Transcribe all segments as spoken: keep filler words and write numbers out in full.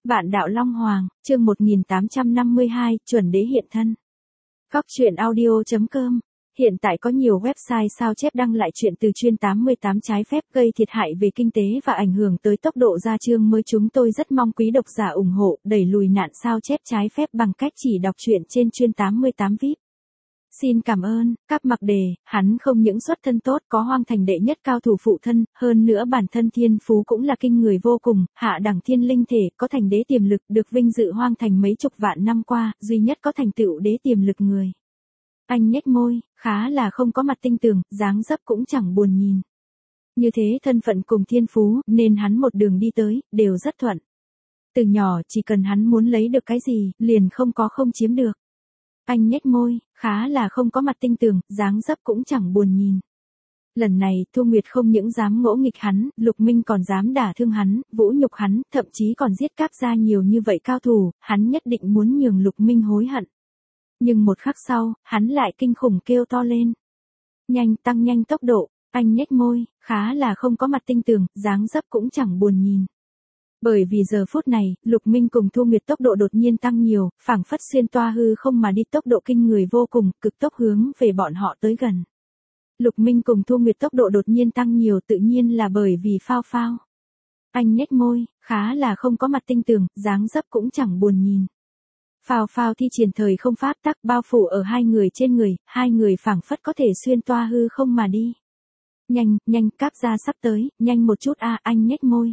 Vạn đạo Long Hoàng, chương một nghìn tám trăm năm mươi hai, chuẩn đế hiện thân. Góc truyện audio chấm com. Hiện tại có nhiều website sao chép đăng lại chuyện từ chuyên tám mươi tám trái phép gây thiệt hại về kinh tế và ảnh hưởng tới tốc độ ra chương mới. Chúng tôi rất mong quý độc giả ủng hộ, đẩy lùi nạn sao chép trái phép bằng cách chỉ đọc truyện trên chuyên tám mươi tám vi ai pi. Xin cảm ơn. Các mặc đề, hắn không những xuất thân tốt, có hoang thành đệ nhất cao thủ phụ thân, hơn nữa bản thân thiên phú cũng là kinh người vô cùng, hạ đẳng thiên linh thể, có thành đế tiềm lực, được vinh dự hoang thành mấy chục vạn năm qua, duy nhất có thành tựu đế tiềm lực người. Anh nhếch môi, khá là không có mặt tinh tường, dáng dấp cũng chẳng buồn nhìn. Như thế thân phận cùng thiên phú, nên hắn một đường đi tới, đều rất thuận. Từ nhỏ chỉ cần hắn muốn lấy được cái gì, liền không có không chiếm được. Anh nhếch môi, khá là không có mặt tinh tường, dáng dấp cũng chẳng buồn nhìn. Lần này, Thu Nguyệt không những dám ngỗ nghịch hắn, Lục Minh còn dám đả thương hắn, vũ nhục hắn, thậm chí còn giết Cáp gia nhiều như vậy cao thủ, hắn nhất định muốn nhường Lục Minh hối hận. Nhưng một khắc sau, hắn lại kinh khủng kêu to lên. Nhanh, tăng nhanh tốc độ, anh nhếch môi, khá là không có mặt tinh tường, dáng dấp cũng chẳng buồn nhìn. Bởi vì giờ phút này, Lục Minh cùng Thu Nguyệt tốc độ đột nhiên tăng nhiều, phảng phất xuyên toa hư không mà đi, tốc độ kinh người vô cùng, cực tốc hướng về bọn họ tới gần. Lục Minh cùng Thu Nguyệt tốc độ đột nhiên tăng nhiều tự nhiên là bởi vì phao phao. Anh nhếch môi, khá là không có mặt tinh tường, dáng dấp cũng chẳng buồn nhìn. Phao phao thi triển thời không pháp tắc bao phủ ở hai người trên người, hai người phảng phất có thể xuyên toa hư không mà đi. Nhanh, nhanh, Cáp gia sắp tới, nhanh một chút a, à, anh nhếch môi.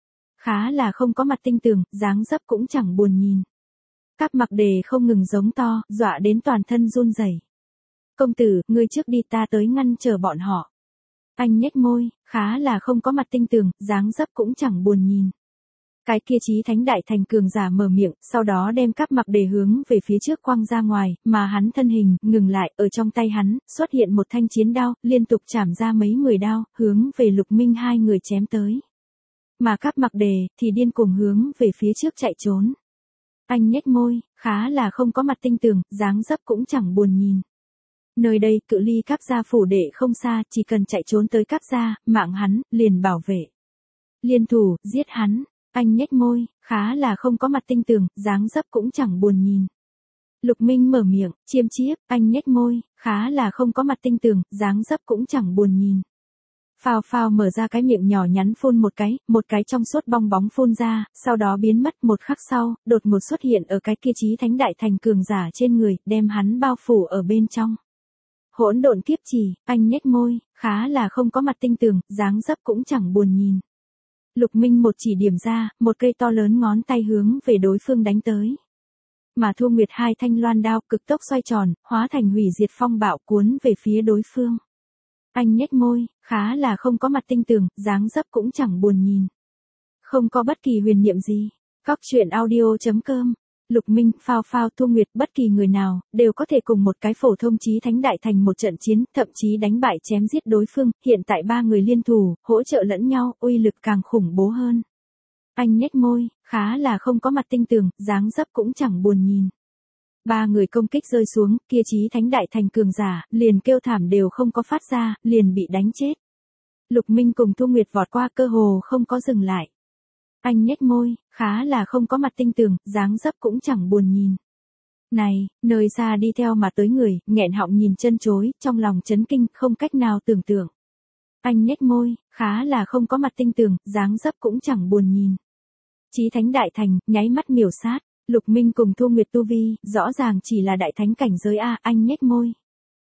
Khá là không có mặt tinh tường, dáng dấp cũng chẳng buồn nhìn. Các mặc đề không ngừng giống to, dọa đến toàn thân run rẩy. Công tử, ngươi trước đi, ta tới ngăn chờ bọn họ. Anh nhếch môi, khá là không có mặt tinh tường, dáng dấp cũng chẳng buồn nhìn. Cái kia chí thánh đại thành cường giả mở miệng, sau đó đem các mặc đề hướng về phía trước quăng ra ngoài, mà hắn thân hình, ngừng lại, ở trong tay hắn, xuất hiện một thanh chiến đao, liên tục chảm ra mấy mười đao, hướng về Lục Minh hai người chém tới. Mà các mặc đề, thì điên cuồng hướng về phía trước chạy trốn. Anh nhếch môi, khá là không có mặt tinh tường, dáng dấp cũng chẳng buồn nhìn. Nơi đây, cự ly Cáp gia phủ đệ không xa, chỉ cần chạy trốn tới Cáp gia, mạng hắn, liền bảo vệ. Liên thủ, giết hắn. Anh nhếch môi, khá là không có mặt tinh tường, dáng dấp cũng chẳng buồn nhìn. Lục Minh mở miệng, chiêm chiếp, anh nhếch môi, khá là không có mặt tinh tường, dáng dấp cũng chẳng buồn nhìn. Phao phao mở ra cái miệng nhỏ nhắn phun một cái, một cái trong suốt bong bóng phun ra, sau đó biến mất. Một khắc sau, đột ngột xuất hiện ở cái kia chí thánh đại thành cường giả trên người, đem hắn bao phủ ở bên trong. Hỗn độn kiếp chỉ, anh nhếch môi, khá là không có mặt tinh tường, dáng dấp cũng chẳng buồn nhìn. Lục Minh một chỉ điểm ra, một cây to lớn ngón tay hướng về đối phương đánh tới. Mà Thu Nguyệt hai thanh loan đao cực tốc xoay tròn, hóa thành hủy diệt phong bạo cuốn về phía đối phương. Anh nhếch môi, khá là không có mặt tinh tường, dáng dấp cũng chẳng buồn nhìn. Không có bất kỳ huyền niệm gì. Góc truyện audio chấm com. Lục Minh, Phao Phao, Thu Nguyệt, bất kỳ người nào, đều có thể cùng một cái phổ thông chí thánh đại thành một trận chiến, thậm chí đánh bại chém giết đối phương, hiện tại ba người liên thủ, hỗ trợ lẫn nhau, uy lực càng khủng bố hơn. Anh nhếch môi, khá là không có mặt tinh tường, dáng dấp cũng chẳng buồn nhìn. Ba người công kích rơi xuống, kia chí thánh đại thành cường giả, liền kêu thảm đều không có phát ra, liền bị đánh chết. Lục Minh cùng Thu Nguyệt vọt qua cơ hồ không có dừng lại. Anh nhếch môi, khá là không có mặt tinh tường, dáng dấp cũng chẳng buồn nhìn. Này, nơi xa đi theo mà tới người, nghẹn họng nhìn chân chối, trong lòng chấn kinh, không cách nào tưởng tượng. Anh nhếch môi, khá là không có mặt tinh tường, dáng dấp cũng chẳng buồn nhìn. Chí thánh đại thành, nháy mắt miểu sát. Lục Minh cùng Thu Nguyệt tu vi, rõ ràng chỉ là đại thánh cảnh giới a, anh nhếch môi.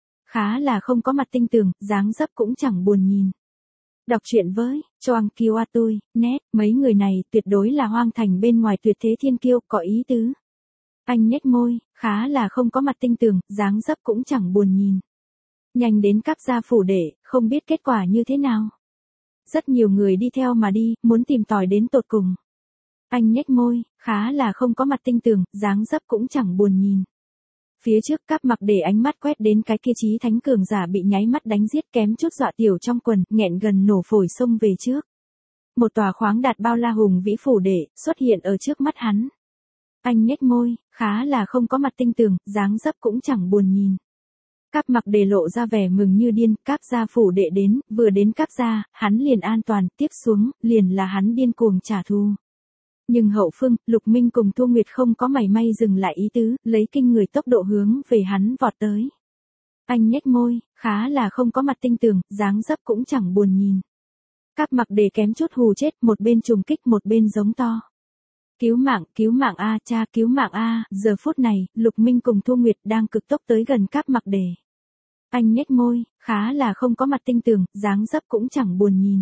Khá là không có mặt tinh tường, dáng dấp cũng chẳng buồn nhìn. Đọc truyện với, Choang Kiêu A tôi, net, mấy người này tuyệt đối là hoang thành bên ngoài tuyệt thế thiên kiêu, có ý tứ. Anh nhếch môi, khá là không có mặt tinh tường, dáng dấp cũng chẳng buồn nhìn. Nhanh đến Cáp gia phủ đệ, không biết kết quả như thế nào. Rất nhiều người đi theo mà đi, muốn tìm tòi đến tột cùng. Anh nhếch môi, khá là không có mặt tinh tường, dáng dấp cũng chẳng buồn nhìn. Phía trước Cáp mặc để ánh mắt quét đến cái kia chí thánh cường giả bị nháy mắt đánh giết kém chút dọa tiểu trong quần, nghẹn gần nổ phổi xông về trước. Một tòa khoáng đạt bao la hùng vĩ phủ đệ, xuất hiện ở trước mắt hắn. Anh nhếch môi, khá là không có mặt tinh tường, dáng dấp cũng chẳng buồn nhìn. Cáp mặc để lộ ra vẻ mừng như điên, Cáp gia phủ đệ đến, vừa đến Cáp gia, hắn liền an toàn, tiếp xuống, liền là hắn điên cuồng trả thù. Nhưng hậu phương, Lục Minh cùng Thu Nguyệt không có mảy may dừng lại ý tứ, lấy kinh người tốc độ hướng về hắn vọt tới. Anh nhếch môi, khá là không có mặt tinh tường, dáng dấp cũng chẳng buồn nhìn. Các mặc đề kém chút hù chết, một bên trùng kích một bên giống to. Cứu mạng, cứu mạng a, cha cứu mạng a, giờ phút này, Lục Minh cùng Thu Nguyệt đang cực tốc tới gần các mặc đề. Anh nhếch môi, khá là không có mặt tinh tường, dáng dấp cũng chẳng buồn nhìn.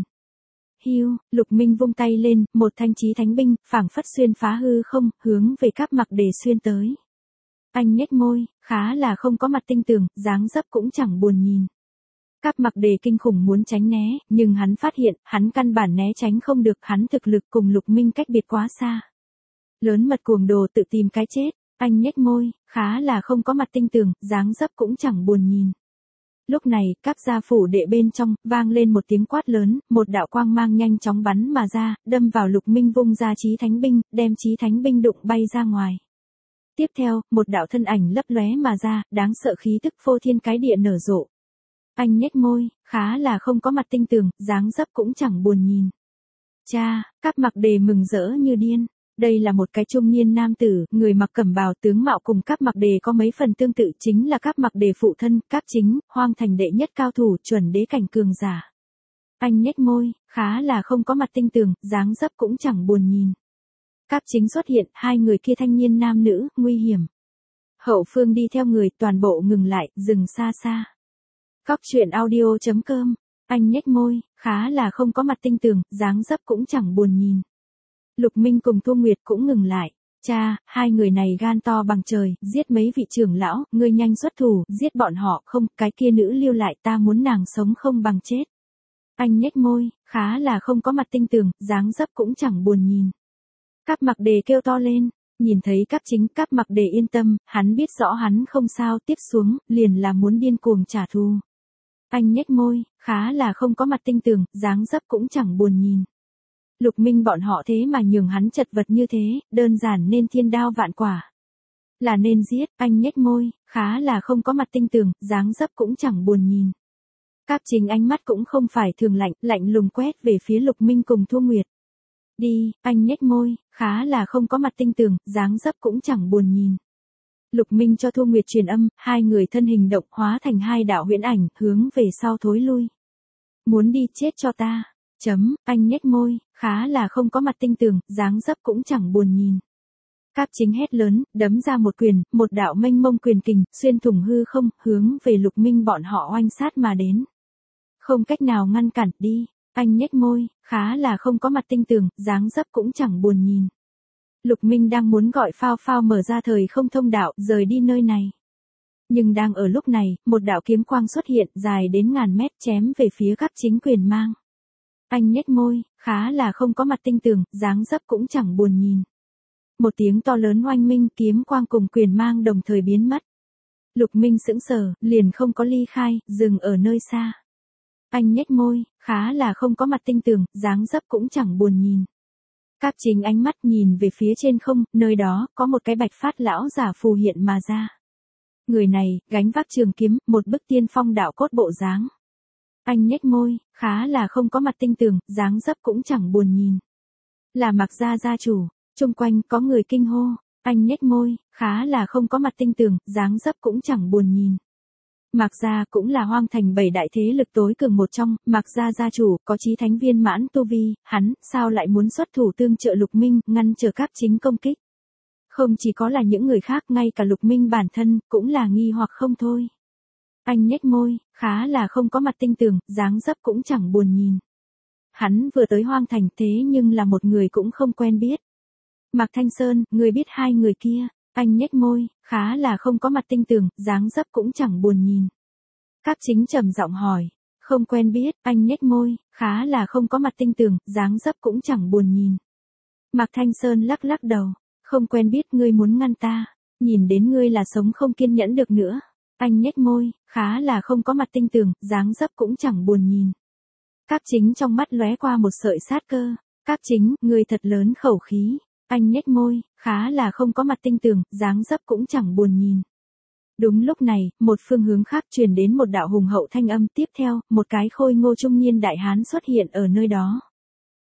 Hiu, Lục Minh vung tay lên, một thanh chí thánh binh, phảng phất xuyên phá hư không, hướng về các mặc đề xuyên tới. Anh nhếch môi, khá là không có mặt tinh tường, dáng dấp cũng chẳng buồn nhìn. Các mặc đề kinh khủng muốn tránh né, nhưng hắn phát hiện, hắn căn bản né tránh không được, hắn thực lực cùng Lục Minh cách biệt quá xa. Lớn mật cuồng đồ tự tìm cái chết, anh nhếch môi, khá là không có mặt tinh tường, dáng dấp cũng chẳng buồn nhìn. Lúc này, các gia phủ đệ bên trong, vang lên một tiếng quát lớn, một đạo quang mang nhanh chóng bắn mà ra, đâm vào Lục Minh vung ra chí thánh binh, đem chí thánh binh đụng bay ra ngoài. Tiếp theo, một đạo thân ảnh lấp lóe mà ra, đáng sợ khí tức phô thiên cái địa nở rộ. Anh nhếch môi, khá là không có mặt tinh tường, dáng dấp cũng chẳng buồn nhìn. Cha, các mặc đề mừng rỡ như điên. Đây là một cái trung niên nam tử, người mặc cẩm bào tướng mạo cùng các mặc đề có mấy phần tương tự, chính là các mặc đề phụ thân, các chính, hoang thành đệ nhất cao thủ, chuẩn đế cảnh cường giả. Anh nhếch môi, khá là không có mặt tinh tường, dáng dấp cũng chẳng buồn nhìn. Các chính xuất hiện, hai người kia thanh niên nam nữ, nguy hiểm. Hậu phương đi theo người, toàn bộ ngừng lại, dừng xa xa. Cóc truyện audio chấm com, anh nhếch môi, khá là không có mặt tinh tường, dáng dấp cũng chẳng buồn nhìn. Lục Minh cùng Thu Nguyệt cũng ngừng lại. Cha, hai người này gan to bằng trời, giết mấy vị trưởng lão, ngươi nhanh xuất thủ, giết bọn họ, không, cái kia nữ lưu lại, ta muốn nàng sống không bằng chết. Anh nhếch môi, khá là không có mặt tinh tường, dáng dấp cũng chẳng buồn nhìn. Các mặc đề kêu to lên, nhìn thấy các chính, các mặc đề yên tâm, hắn biết rõ hắn không sao, tiếp xuống, liền là muốn điên cuồng trả thù. Anh nhếch môi, khá là không có mặt tinh tường, dáng dấp cũng chẳng buồn nhìn. Lục Minh bọn họ thế mà nhường hắn chật vật như thế, đơn giản nên thiên đao vạn quả. Là nên giết, anh nhếch môi, khá là không có mặt tinh tường, dáng dấp cũng chẳng buồn nhìn. Các chính ánh mắt cũng không phải thường lạnh, lạnh lùng quét về phía Lục Minh cùng Thu Nguyệt. Đi, anh nhếch môi, khá là không có mặt tinh tường, dáng dấp cũng chẳng buồn nhìn. Lục Minh cho Thu Nguyệt truyền âm, hai người thân hình động hóa thành hai đạo huyễn ảnh, hướng về sau thối lui. Muốn đi chết cho ta. Chấm, anh nhếch môi, khá là không có mặt tinh tường, dáng dấp cũng chẳng buồn nhìn. Các chính hét lớn, đấm ra một quyền, một đạo mênh mông quyền kình, xuyên thủng hư không, hướng về Lục Minh bọn họ oanh sát mà đến. Không cách nào ngăn cản, đi, anh nhếch môi, khá là không có mặt tinh tường, dáng dấp cũng chẳng buồn nhìn. Lục Minh đang muốn gọi phao phao mở ra thời không thông đạo, rời đi nơi này. Nhưng đang ở lúc này, một đạo kiếm quang xuất hiện, dài đến ngàn mét, chém về phía các chính quyền mang. Anh nhếch môi, khá là không có mặt tinh tường, dáng dấp cũng chẳng buồn nhìn. Một tiếng to lớn oanh minh, kiếm quang cùng quyền mang đồng thời biến mất. Lục Minh sững sờ, liền không có ly khai, dừng ở nơi xa. Anh nhếch môi, khá là không có mặt tinh tường, dáng dấp cũng chẳng buồn nhìn. Các chính ánh mắt nhìn về phía trên không, nơi đó, có một cái bạch phát lão giả phù hiện mà ra. Người này, gánh vác trường kiếm, một bức tiên phong đạo cốt bộ dáng. Anh nhếch môi, khá là không có mặt tinh tường, dáng dấp cũng chẳng buồn nhìn. Là Mạc gia gia chủ, chung quanh có người kinh hô, anh nhếch môi, khá là không có mặt tinh tường, dáng dấp cũng chẳng buồn nhìn. Mạc gia cũng là hoang thành bảy đại thế lực tối cường một trong, Mạc gia gia chủ, có chí thánh viên mãn tu vi, hắn, sao lại muốn xuất thủ tương trợ Lục Minh, ngăn trở các chính công kích. Không chỉ có là những người khác, ngay cả Lục Minh bản thân, cũng là nghi hoặc không thôi. Anh nhếch môi, khá là không có mặt tinh tường, dáng dấp cũng chẳng buồn nhìn. Hắn vừa tới hoang thành thế nhưng là một người cũng không quen biết. Mạc Thanh Sơn, người biết hai người kia, anh nhếch môi, khá là không có mặt tinh tường, dáng dấp cũng chẳng buồn nhìn. Các chính trầm giọng hỏi, không quen biết, anh nhếch môi, khá là không có mặt tinh tường, dáng dấp cũng chẳng buồn nhìn. Mạc Thanh Sơn lắc lắc đầu, không quen biết, ngươi muốn ngăn ta, nhìn đến ngươi là sống không kiên nhẫn được nữa. Anh nhếch môi, khá là không có mặt tinh tường, dáng dấp cũng chẳng buồn nhìn. Các chính trong mắt lóe qua một sợi sát cơ. Các chính, người thật lớn khẩu khí. Anh nhếch môi, khá là không có mặt tinh tường, dáng dấp cũng chẳng buồn nhìn. Đúng lúc này, một phương hướng khác truyền đến một đạo hùng hậu thanh âm, tiếp theo, một cái khôi ngô trung niên đại hán xuất hiện ở nơi đó.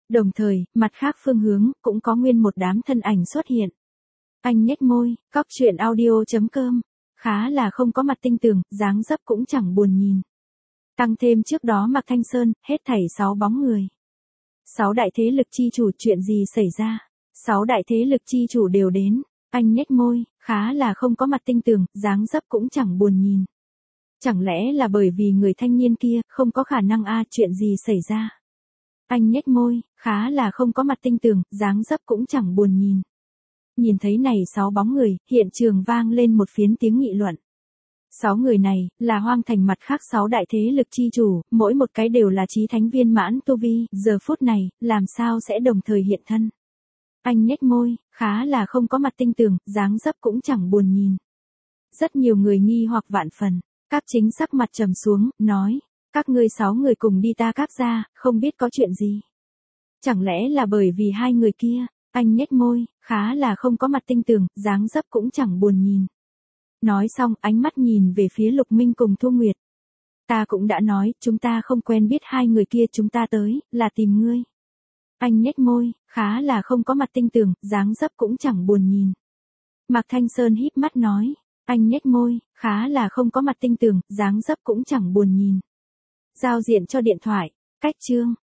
Đồng thời, mặt khác phương hướng, cũng có nguyên một đám thân ảnh xuất hiện. Anh nhếch môi, cóc truyện audio.com, khá là không có mặt tinh tường, dáng dấp cũng chẳng buồn nhìn. Tăng thêm trước đó Mạc Thanh Sơn, hết thảy sáu bóng người. Sáu đại thế lực chi chủ, chuyện gì xảy ra? Sáu đại thế lực chi chủ đều đến. Anh nhếch môi, khá là không có mặt tinh tường, dáng dấp cũng chẳng buồn nhìn. Chẳng lẽ là bởi vì người thanh niên kia, không có khả năng a chuyện gì xảy ra? Anh nhếch môi, khá là không có mặt tinh tường, dáng dấp cũng chẳng buồn nhìn. Nhìn thấy này sáu bóng người, hiện trường vang lên một phiến tiếng nghị luận. Sáu người này, là Hoang Thành mặt khác sáu đại thế lực chi chủ, mỗi một cái đều là chí thánh viên mãn tu vi, giờ phút này, làm sao sẽ đồng thời hiện thân. Anh nhếch môi, khá là không có mặt tinh tường, dáng dấp cũng chẳng buồn nhìn. Rất nhiều người nghi hoặc vạn phần, các chính sắc mặt trầm xuống, nói, các ngươi sáu người cùng đi ta Các gia, không biết có chuyện gì. Chẳng lẽ là bởi vì hai người kia, anh nhếch môi, khá là không có mặt tinh tường, dáng dấp cũng chẳng buồn nhìn. Nói xong, ánh mắt nhìn về phía Lục Minh cùng Thu Nguyệt. Ta cũng đã nói, chúng ta không quen biết hai người kia, chúng ta tới, là tìm ngươi. Anh nhếch môi, khá là không có mặt tinh tường, dáng dấp cũng chẳng buồn nhìn. Mạc Thanh Sơn híp mắt nói, anh nhếch môi, khá là không có mặt tinh tường, dáng dấp cũng chẳng buồn nhìn. Giao diện cho điện thoại, cách chương.